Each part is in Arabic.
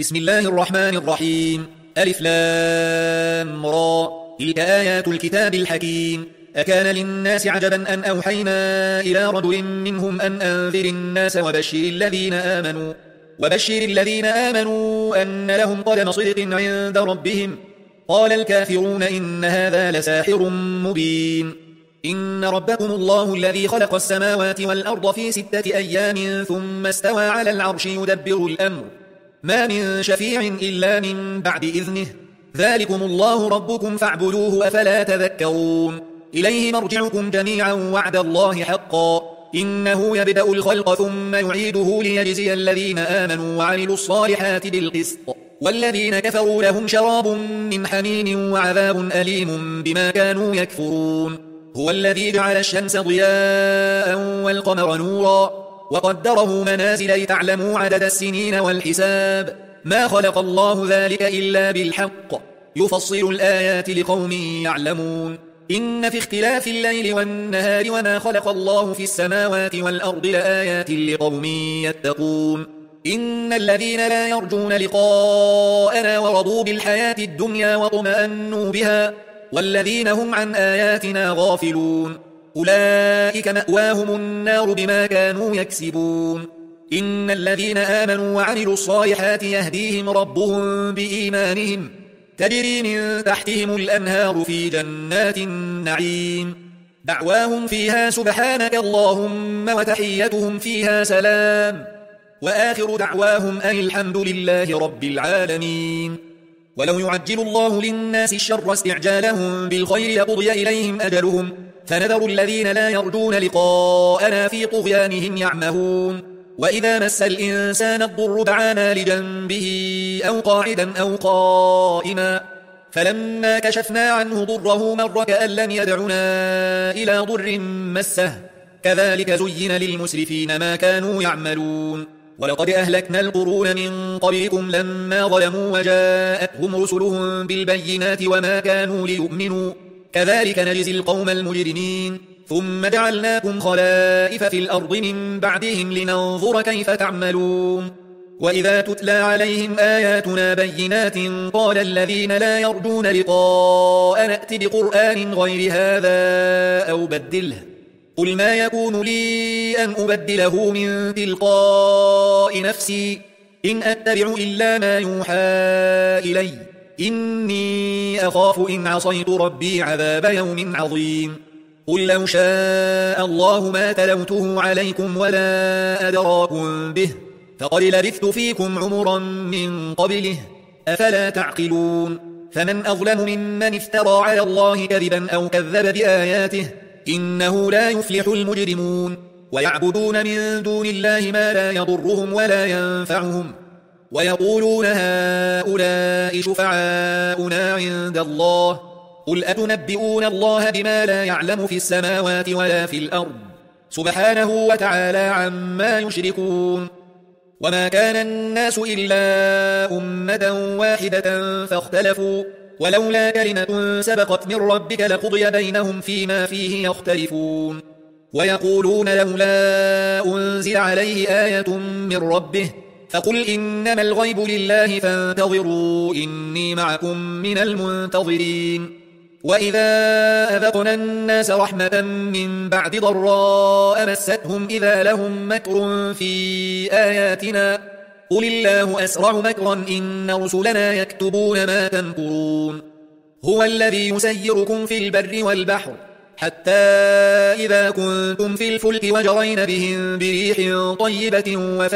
بسم الله الرحمن الرحيم. ألف لام را. تلك آيات الكتاب الحكيم. أكان للناس عجبا أن أوحينا إلى رجل منهم أن أنذر الناس وبشر الذين آمنوا أن لهم قدم صدق عند ربهم. قال الكافرون إن هذا لساحر مبين. إن ربكم الله الذي خلق السماوات والأرض في 6 أيام ثم استوى على العرش يدبر الأمر ما من شفيع إلا من بعد إذنه ذلكم الله ربكم فاعبدوه أفلا تذكرون. إليه مرجعكم جميعا وعد الله حقا إنه يبدأ الخلق ثم يعيده ليجزي الذين آمنوا وعملوا الصالحات بالقسط والذين كفروا لهم شراب من حميم وعذاب أليم بما كانوا يكفرون. هو الذي جعل الشمس ضياء والقمر نورا وقدره منازل لتعلموا عدد السنين والحساب ما خلق الله ذلك إلا بالحق يفصل الآيات لقوم يعلمون. إن في اختلاف الليل والنهار وما خلق الله في السماوات والأرض لآيات لقوم يتقون. إن الذين لا يرجون لقاءنا ورضوا بالحياة الدنيا واطمأنوا بها والذين هم عن آياتنا غافلون أولئك مأواهم النار بما كانوا يكسبون. إن الذين آمنوا وعملوا الصالحات يهديهم ربهم بإيمانهم تجري من تحتهم الأنهار في جنات النعيم دعواهم فيها سبحانك اللهم وتحيتهم فيها سلام وآخر دعواهم أن الحمد لله رب العالمين. ولو يعجل الله للناس الشر استعجالهم بالخير لقضي إليهم أجلهم فنذر الذين لا يرجون لقاءنا في طغيانهم يعمهون. وإذا مس الإنسان الضر دعانا لجنبه أو قاعدا أو قائما فلما كشفنا عنه ضره مر كأن لم يدعنا إلى ضر مسه كذلك زين للمسرفين ما كانوا يعملون. ولقد أهلكنا القرون من قبلكم لما ظلموا وجاءتهم رسلهم بالبينات وما كانوا ليؤمنوا كذلك نجزي القوم المجرمين. ثم جعلناكم خلائف في الأرض من بعدهم لننظر كيف تعملون. وإذا تتلى عليهم آياتنا بينات قال الذين لا يرجون لقاء نأت بقرآن غير هذا أو بدله قل ما يكون لي أن أبدله من تلقاء نفسي إن أتبع إلا ما يوحى إلي إني أخاف إن عصيت ربي عذاب يوم عظيم. قل لو شاء الله ما تلوته عليكم ولا أدراكم به فقد لبثت فيكم عمرا من قبله أفلا تعقلون. فمن أظلم ممن افترى على الله كذبا أو كذب بآياته إنه لا يفلح المجرمون. ويعبدون من دون الله ما لا يضرهم ولا ينفعهم ويقولون هؤلاء شفعاؤنا عند الله قل أتنبئون الله بما لا يعلم في السماوات ولا في الأرض سبحانه وتعالى عما يشركون. وما كان الناس إلا أمة واحدة فاختلفوا ولولا كلمة سبقت من ربك لقضي بينهم فيما فيه يختلفون. ويقولون لولا أنزل عليه آية من ربه فقل إنما الغيب لله فانتظروا إني معكم من المنتظرين. وإذا أذقنا الناس رحمة من بعد ضراء مستهم إذا لهم مكر في آياتنا قل الله أسرع مكرا إن رسلنا يكتبون ما تمكرون. هو الذي يسيركم في البر والبحر حتى إذا كنتم في الفلك وجرين بهم بريح طيبة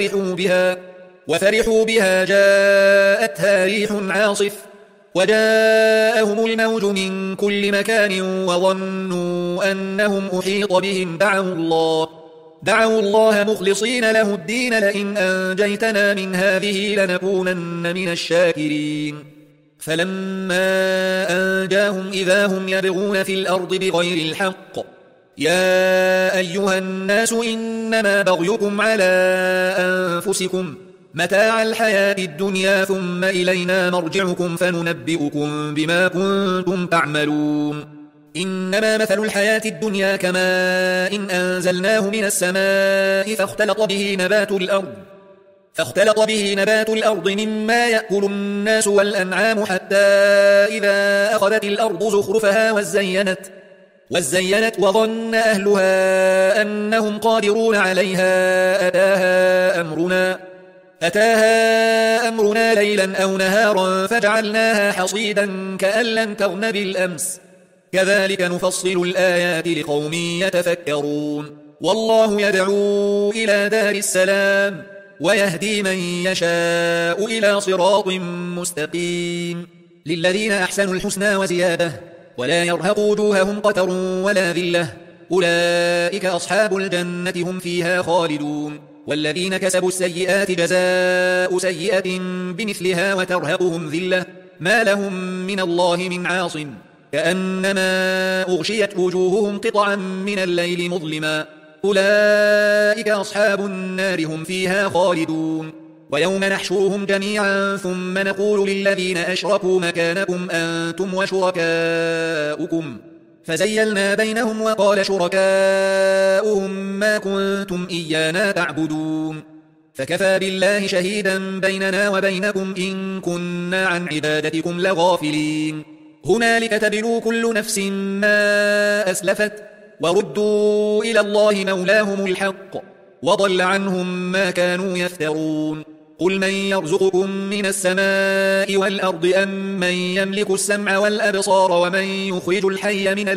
وفرحوا بها جاءتها ريح عاصف وجاءهم الموج من كل مكان وظنوا أنهم أحيط بهم دعوا الله مخلصين له الدين لئن أنجيتنا من هذه لنكونن من الشاكرين. فلما أنجاهم إذا هم يبغون في الأرض بغير الحق يا أيها الناس إنما بغيكم على أنفسكم متاع الحياة الدنيا ثم إلينا مرجعكم فننبئكم بما كنتم تعملون. إنما مثل الحياة الدنيا كماء إن أنزلناه من السماء فاختلط به نبات الأرض فاختلط به نبات الأرض مما يأكل الناس والأنعام حتى إذا أخذت الأرض زخرفها وزينت وظن أهلها أنهم قادرون عليها أتاها أمرنا ليلا أو نهارا فجعلناها حصيدا كأن لم تغن بالأمس كذلك نفصل الآيات لقوم يتفكرون والله يدعو إلى دار السلام ويهدي من يشاء إلى صراط مستقيم للذين أحسنوا الحسنى وزيادة ولا يرهق وجوههم قتر ولا ذلة أولئك أصحاب الجنة هم فيها خالدون والذين كسبوا السيئات جزاء سيئة بمثلها وترهقهم ذلة ما لهم من الله من عاصم كأنما أغشيت وجوههم قطعا من الليل مظلما أولئك أصحاب النار هم فيها خالدون ويوم نحشرهم جميعا ثم نقول للذين أشركوا مكانكم أنتم وشركاؤكم فزيلنا بينهم وقال شركاؤهم ما كنتم إيانا تعبدون فكفى بالله شهيدا بيننا وبينكم إن كنا عن عبادتكم لغافلين هنالك تبلو كل نفس ما أسلفت وردوا إلى الله مولاهم الحق وضل عنهم ما كانوا يفترون قل من يرزقكم من السماء والأرض أم من يملك السمع والأبصار ومن يخرج الحي من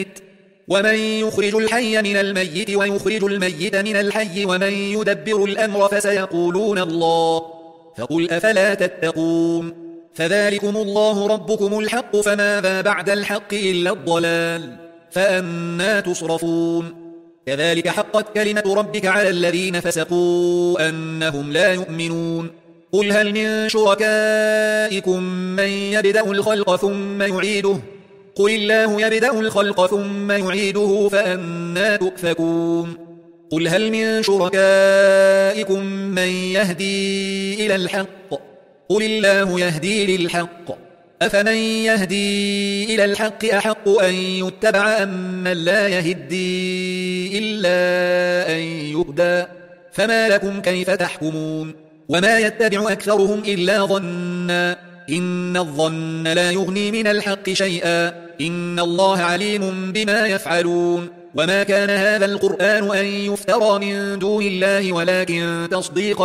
الميت ويخرج الميت من الحي ومن يدبر الأمر فسيقولون الله فقل أفلا تتقون فذلكم الله ربكم الحق فماذا بعد الحق إلا الضلال فأنا تصرفون كذلك حقت كلمة ربك على الذين فسقوا أنهم لا يؤمنون قل هل من شركائكم من يبدأ الخلق ثم يعيده قل الله يبدأ الخلق ثم يعيده فأنا تؤفكون قل هل من شركائكم من يهدي إلى الحق قل الله يهدي للحق أفمن يهدي إلى الحق أحق أن يتبع أم من لا يهدي إلا أن يهدى فما لكم كيف تحكمون وما يتبع أكثرهم إلا ظنا إن الظن لا يغني من الحق شيئا إن الله عليم بما يفعلون وما كان هذا القرآن أن يفترى من دون الله ولكن تصديق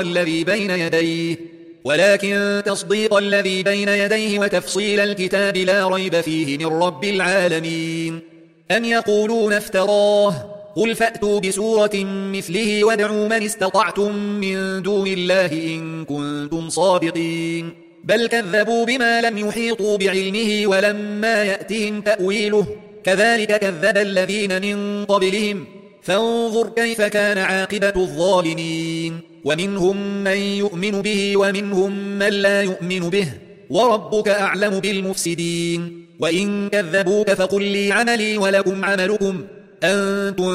الذي بين يديه وتفصيل الكتاب لا ريب فيه من رب العالمين أم يقولون افتراه قل فأتوا بسورة مثله وادعوا من استطعتم من دون الله إن كنتم صادقين بل كذبوا بما لم يحيطوا بعلمه ولما يأتهم تأويله كذلك كذب الذين من قبلهم فانظر كيف كان عاقبة الظالمين ومنهم من يؤمن به ومنهم من لا يؤمن به وربك أعلم بالمفسدين وإن كذبوك فقل لي عملي ولكم عملكم أنتم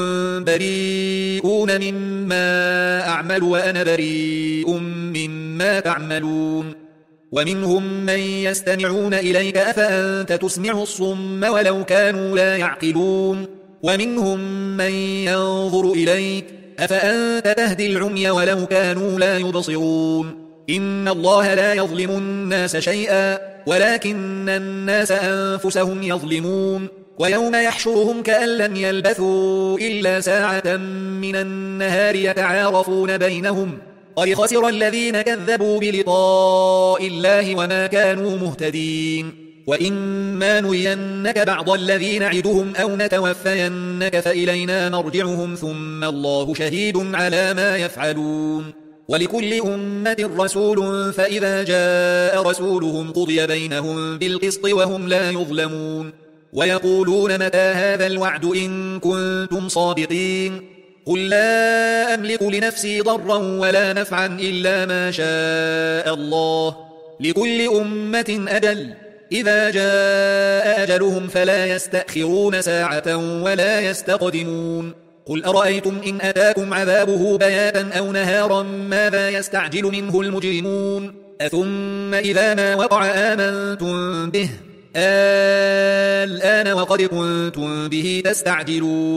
بريئون مما أعمل وأنا بريء مما تعملون ومنهم من يستمعون إليك أفأنت تسمع الصم ولو كانوا لا يعقلون ومنهم من ينظر إليك أفأنت تهدي العمي ولو كانوا لا يبصرون إن الله لا يظلم الناس شيئا ولكن الناس أنفسهم يظلمون ويوم يحشرهم كأن لم يلبثوا إلا ساعة من النهار يتعارفون بينهم قد خسر الذين كذبوا بلقاء الله وما كانوا مهتدين وإما نرينك بعض الذي نعدهم أو نتوفينك فإلينا مرجعهم ثم الله شهيد على ما يفعلون ولكل أمة رسول فإذا جاء رسولهم قضي بينهم بالقسط وهم لا يظلمون ويقولون متى هذا الوعد إن كنتم صادقين قل لا أملك لنفسي ضرا ولا نفعا إلا ما شاء الله لكل أمة أجل إذا جاء أجلهم فلا يستأخرون ساعة ولا يستقدمون قل أرأيتم إن أتاكم عذابه بياتا أو نهارا ماذا يستعجل منه المجرمون أثم إذا ما وقع آمنتم به الآن وقد كنتم به تستعجلون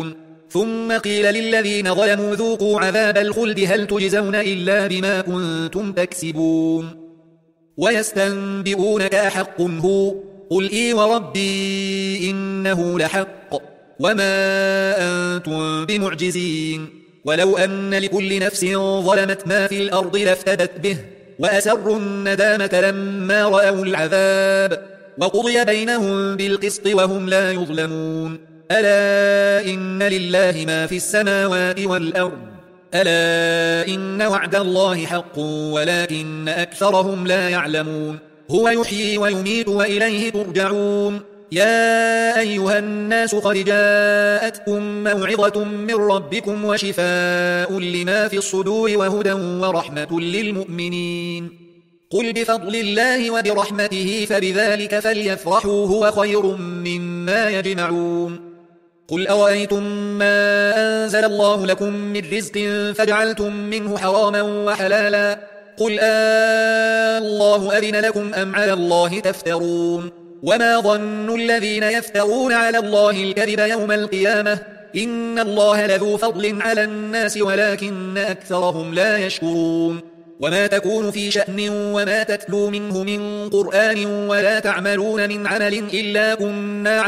ثم قيل للذين ظلموا ذوقوا عذاب الخلد هل تجزون إلا بما كنتم تكسبون ويستنبئونك أحق هو قل إي وربي إنه لحق وما أنتم بمعجزين ولو أن لكل نفس ظلمت ما في الأرض لافتدت به وأسروا الندامة لما رأوا العذاب وقضي بينهم بالقسط وهم لا يظلمون ألا إن لله ما في السماوات والأرض ألا إن وعد الله حق ولكن أكثرهم لا يعلمون هو يحيي ويميت وإليه ترجعون يا أيها الناس قد جاءتكم موعظة من ربكم وشفاء لما في الصدور وهدى ورحمة للمؤمنين قل بفضل الله وبرحمته فبذلك فليفرحوا هو خير مما يجمعون قل أرأيتم ما أنزل الله لكم من رزق فجعلتم منه حراما وحلالا قل الله أذن لكم أم على الله تفترون وما ظن الذين يفترون على الله الكذب يوم القيامة إن الله لذو فضل على الناس ولكن أكثرهم لا يشكرون وما تكون في شأن وما تتلو منه من قرآن ولا تعملون من عمل إلا كنا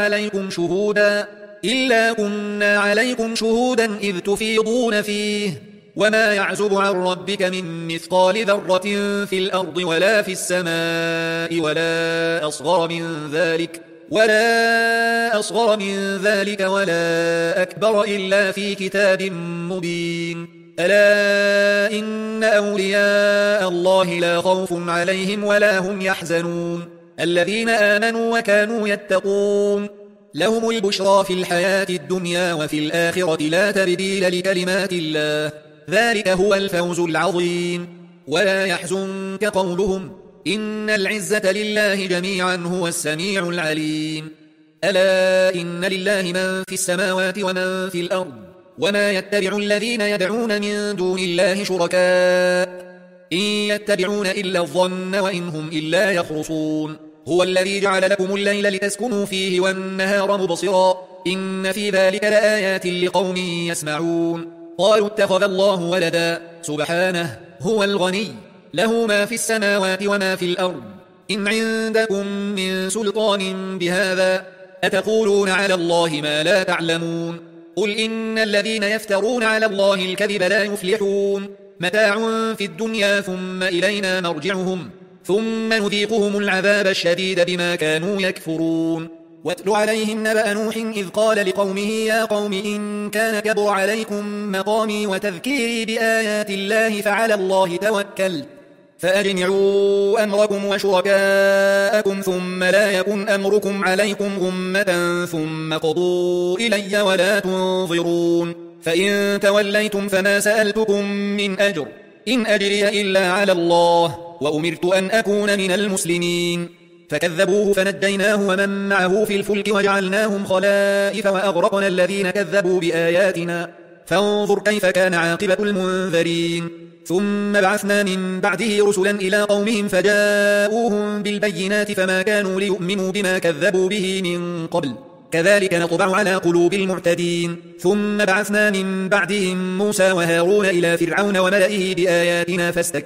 عليكم شهودا إذ تفيضون فيه وما يعزب عن ربك من مثقال ذرة في الأرض ولا في السماء ولا أصغر من ذلك ولا أكبر إلا في كتاب مبين ألا إن أولياء الله لا خوف عليهم ولا هم يحزنون الذين آمنوا وكانوا يتقون لهم البشرى في الحياة الدنيا وفي الآخرة لا تبديل لكلمات الله ذلك هو الفوز العظيم ولا يحزنك قولهم إن العزة لله جميعا هو السميع العليم ألا إن لله من في السماوات ومن في الأرض وما يتبع الذين يدعون من دون الله شركاء إن يتبعون إلا الظن وإن هم إلا يخرصون هو الذي جعل لكم الليل لتسكنوا فيه والنهار مبصرا إن في ذلك لآيات لقوم يسمعون قالوا اتخذ الله ولدا سبحانه هو الغني له ما في السماوات وما في الأرض إن عندكم من سلطان بهذا أتقولون على الله ما لا تعلمون قل إن الذين يفترون على الله الكذب لا يفلحون متاع في الدنيا ثم إلينا مرجعهم ثم نذيقهم العذاب الشديد بما كانوا يكفرون واتل عليهم نبأ نوح إذ قال لقومه يا قوم إن كان كبر عليكم مقامي وتذكيري بآيات الله فعلى الله توكلت فأجمعوا أمركم وشركاءكم ثم لا يكن أمركم عليكم غمة ثم قضوا إلي ولا تنظرون فإن توليتم فما سألتكم من أجر إن أجري إلا على الله وأمرت أن أكون من المسلمين فكذبوه فنجيناه ومن معه في الفلك وجعلناهم خلائف وأغرقنا الذين كذبوا بآياتنا فانظر كيف كان عاقبة المنذرين ثم بعثنا من بعده رسلا إلى قومهم فجاءوهم بالبينات فما كانوا ليؤمنوا بما كذبوا به من قبل كذلك نطبع على قلوب المعتدين ثم بعثنا من بعدهم موسى وهارون إلى فرعون وملئه بآياتنا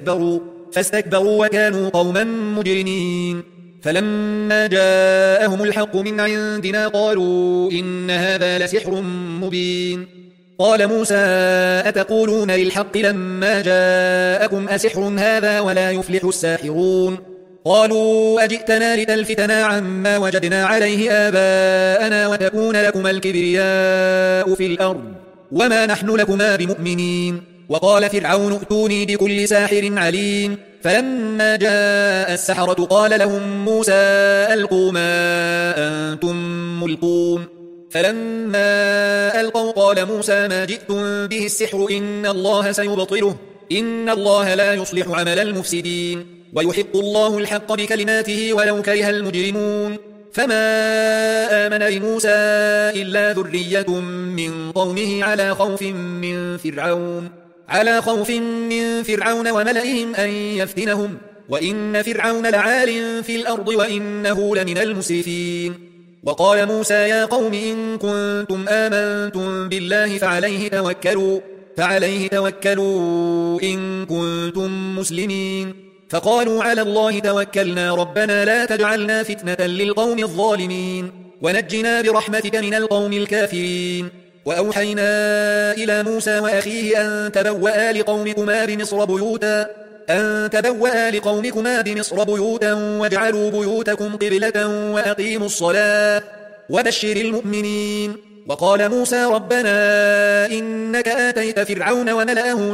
فاستكبروا وكانوا قوما مجرمين فلما جاءهم الحق من عندنا قالوا إن هذا لسحر مبين قال موسى أتقولون للحق لما جاءكم أسحر هذا ولا يفلح الساحرون قالوا أجئتنا لتلفتنا عما وجدنا عليه آباءنا وتكون لكما الكبرياء في الأرض وما نحن لكما بمؤمنين وقال فرعون ائتوني بكل ساحر عليم فلما جاء السحرة قال لهم موسى ألقوا ما أنتم ملقون فلما ألقوا قال موسى ما جئتم به السحر إن الله سيبطله إن الله لا يصلح عمل المفسدين ويحق الله الحق بكلماته ولو كره المجرمون فما آمن لموسى إلا ذرية من قومه على خوف من فرعون وملئهم أن يفتنهم وإن فرعون لعال في الأرض وإنه لمن المسرفين وقال موسى يا قوم إن كنتم آمنتم بالله فعليه توكلوا إن كنتم مسلمين. فقالوا على الله توكلنا ربنا لا تجعلنا فتنة للقوم الظالمين ونجنا برحمتك من القوم الكافرين. وأوحينا إلى موسى وأخيه أن تبوأ لقومكما بمصر بيوتا واجعلوا بيوتكم قبلة وأقيموا الصلاة وبشر المؤمنين. وقال موسى ربنا إنك آتيت فرعون وملأه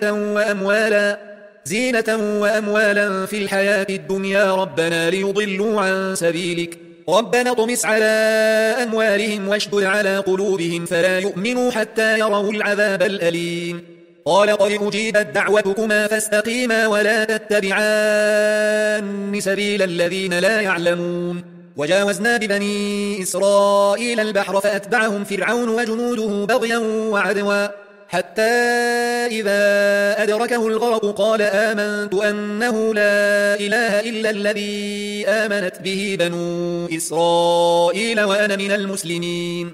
زينة وأموالا في الحياة الدنيا ربنا ليضلوا عن سبيلك ربنا اطمس على أموالهم واشدد على قلوبهم فلا يؤمنوا حتى يروا العذاب الأليم. قال قد أجيبت دعوتكما فاستقيما ولا تتبعان سبيل الذين لا يعلمون. وجاوزنا ببني إسرائيل البحر فأتبعهم فرعون وجنوده بغيا وعدوا حتى إذا أدركه الغرق قال آمنت أنه لا إله إلا الذي آمنت به بنو إسرائيل وأنا من المسلمين.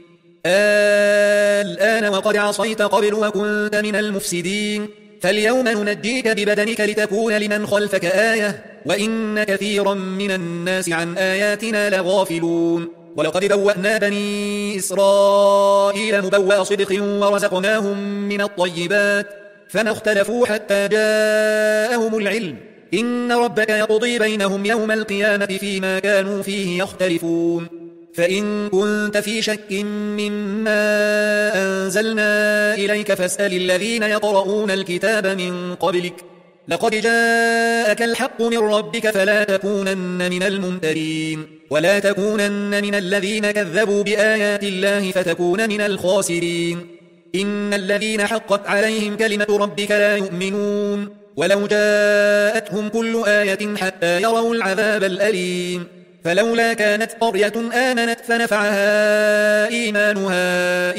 الآن وقد عصيت قبل وكنت من المفسدين فاليوم ننجيك ببدنك لتكون لمن خلفك آية وإن كثيرا من الناس عن آياتنا لغافلون. ولقد بوأنا بني إسرائيل مبوأ صدق ورزقناهم من الطيبات فما اختلفوا حتى جاءهم العلم إن ربك يقضي بينهم يوم القيامة فيما كانوا فيه يختلفون. فإن كنت في شك مما أنزلنا إليك فاسأل الذين يقرؤون الكتاب من قبلك لقد جاءك الحق من ربك فلا تكونن من الممترين ولا تكونن من الذين كذبوا بآيات الله فتكون من الخاسرين. إن الذين حقت عليهم كلمة ربك لا يؤمنون ولو جاءتهم كل آية حتى يروا العذاب الأليم. فلولا كانت قرية آمنت فنفعها إيمانها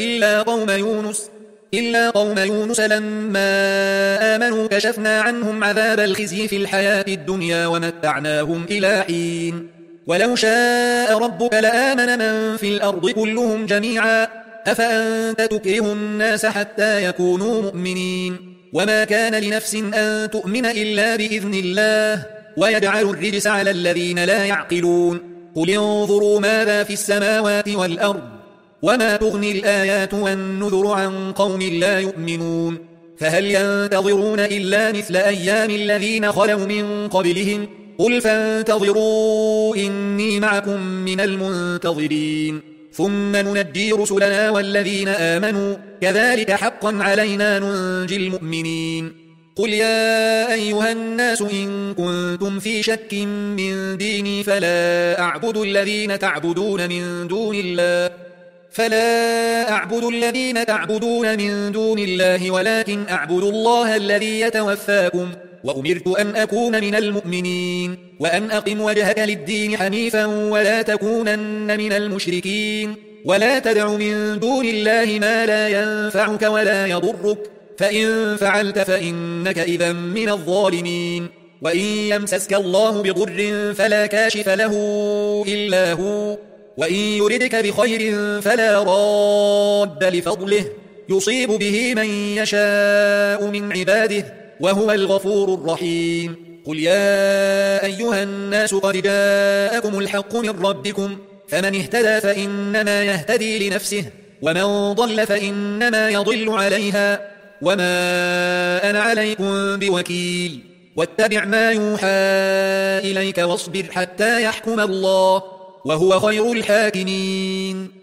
إلا قوم يونس لما آمنوا كشفنا عنهم عذاب الخزي في الحياة الدنيا ومتعناهم إلى حين. ولو شاء ربك لآمن من في الأرض كلهم جميعا أفأنت تكره الناس حتى يكونوا مؤمنين وما كان لنفس أن تؤمن إلا بإذن الله ويجعل الرجس على الذين لا يعقلون. قل انظروا ماذا في السماوات والأرض وما تغني الآيات والنذر عن قوم لا يؤمنون. فهل ينتظرون إلا مثل أيام الذين خلوا من قبلهم قل فانتظروا إني معكم من المنتظرين ثم ننجي رسلنا والذين آمنوا كذلك حقا علينا ننجي المؤمنين. قل يا أيها الناس إن كنتم في شك من ديني فلا أعبد الذين تعبدون من دون الله ولكن أعبد الله الذي يتوفاكم وأمرت أن أكون من المؤمنين وأن أقم وجهك للدين حنيفا ولا تكونن من المشركين ولا تدع من دون الله ما لا ينفعك ولا يضرك فإن فعلت فإنك إذا من الظالمين. وإن يمسسك الله بضر فلا كاشف له إلا هو وإن يردك بخير فلا راد لفضله يصيب به من يشاء من عباده وهو الغفور الرحيم. قل يا أيها الناس قد جاءكم الحق من ربكم فمن اهتدى فإنما يهتدي لنفسه ومن ضل فإنما يضل عليها وما أنا عليكم بوكيل. واتبع ما يوحى إليك واصبر حتى يحكم الله وهو خير الحاكمين.